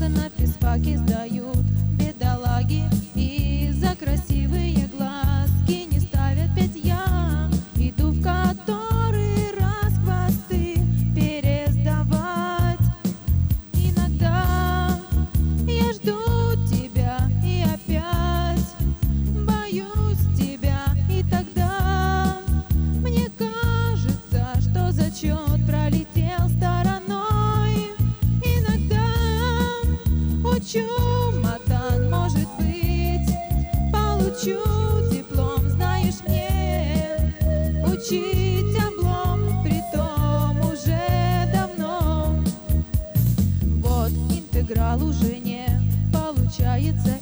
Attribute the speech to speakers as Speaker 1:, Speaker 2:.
Speaker 1: Экзамены на физфаке сдают бедолаги, и за красивые глазки не ставят 5. Я иду в который раз хвосты пересдавать. Иногда я жду тебя и опять боюсь тебя, и тогда мне кажется, что зачет пролетел стороной. Иногда учу матан, может быть, получу диплом, знаешь, мне учить облом, притом уже давно. Вот интеграл уже не получается